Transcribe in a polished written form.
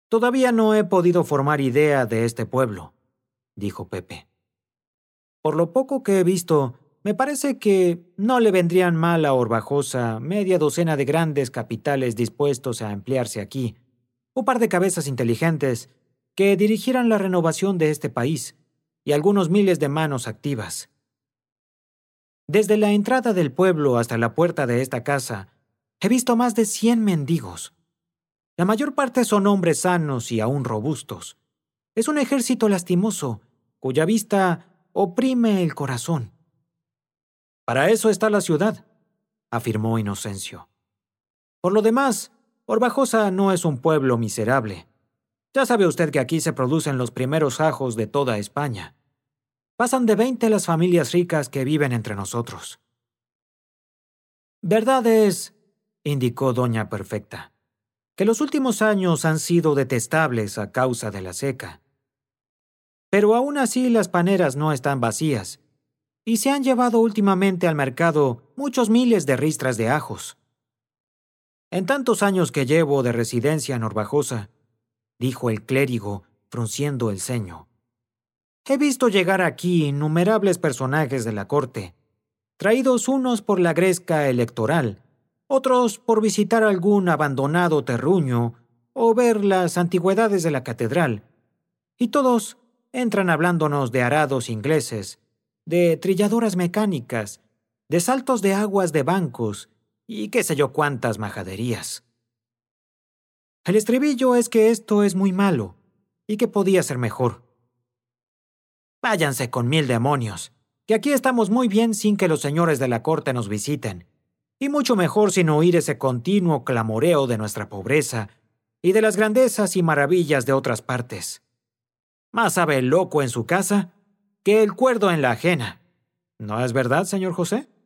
Todavía no he podido formar idea de este pueblo, dijo Pepe. Por lo poco que he visto, me parece que no le vendrían mal a Orbajosa media docena de grandes capitales dispuestos a emplearse aquí, un par de cabezas inteligentes que dirigieran la renovación de este país y algunos miles de manos activas. Desde la entrada del pueblo hasta la puerta de esta casa, he visto más de 100 mendigos. La mayor parte son hombres sanos y aún robustos. Es un ejército lastimoso, cuya vista oprime el corazón. Para eso está la ciudad, afirmó Inocencio. Por lo demás, Orbajosa no es un pueblo miserable. Ya sabe usted que aquí se producen los primeros ajos de toda España. Pasan de 20 las familias ricas que viven entre nosotros. Verdad es, indicó Doña Perfecta, que los últimos años han sido detestables a causa de la seca. Pero aún así las paneras no están vacías, y se han llevado últimamente al mercado muchos miles de ristras de ajos. En tantos años que llevo de residencia en Orbajosa, dijo el clérigo, frunciendo el ceño, he visto llegar aquí innumerables personajes de la corte, traídos unos por la gresca electoral, otros por visitar algún abandonado terruño o ver las antigüedades de la catedral, y todos entran hablándonos de arados ingleses, de trilladoras mecánicas, de saltos de aguas de bancos y qué sé yo cuántas majaderías. El estribillo es que esto es muy malo y que podía ser mejor. Váyanse con 1000 demonios, que aquí estamos muy bien sin que los señores de la corte nos visiten, y mucho mejor sin oír ese continuo clamoreo de nuestra pobreza y de las grandezas y maravillas de otras partes. Más sabe el loco en su casa que el cuerdo en la ajena. ¿No es verdad, señor José?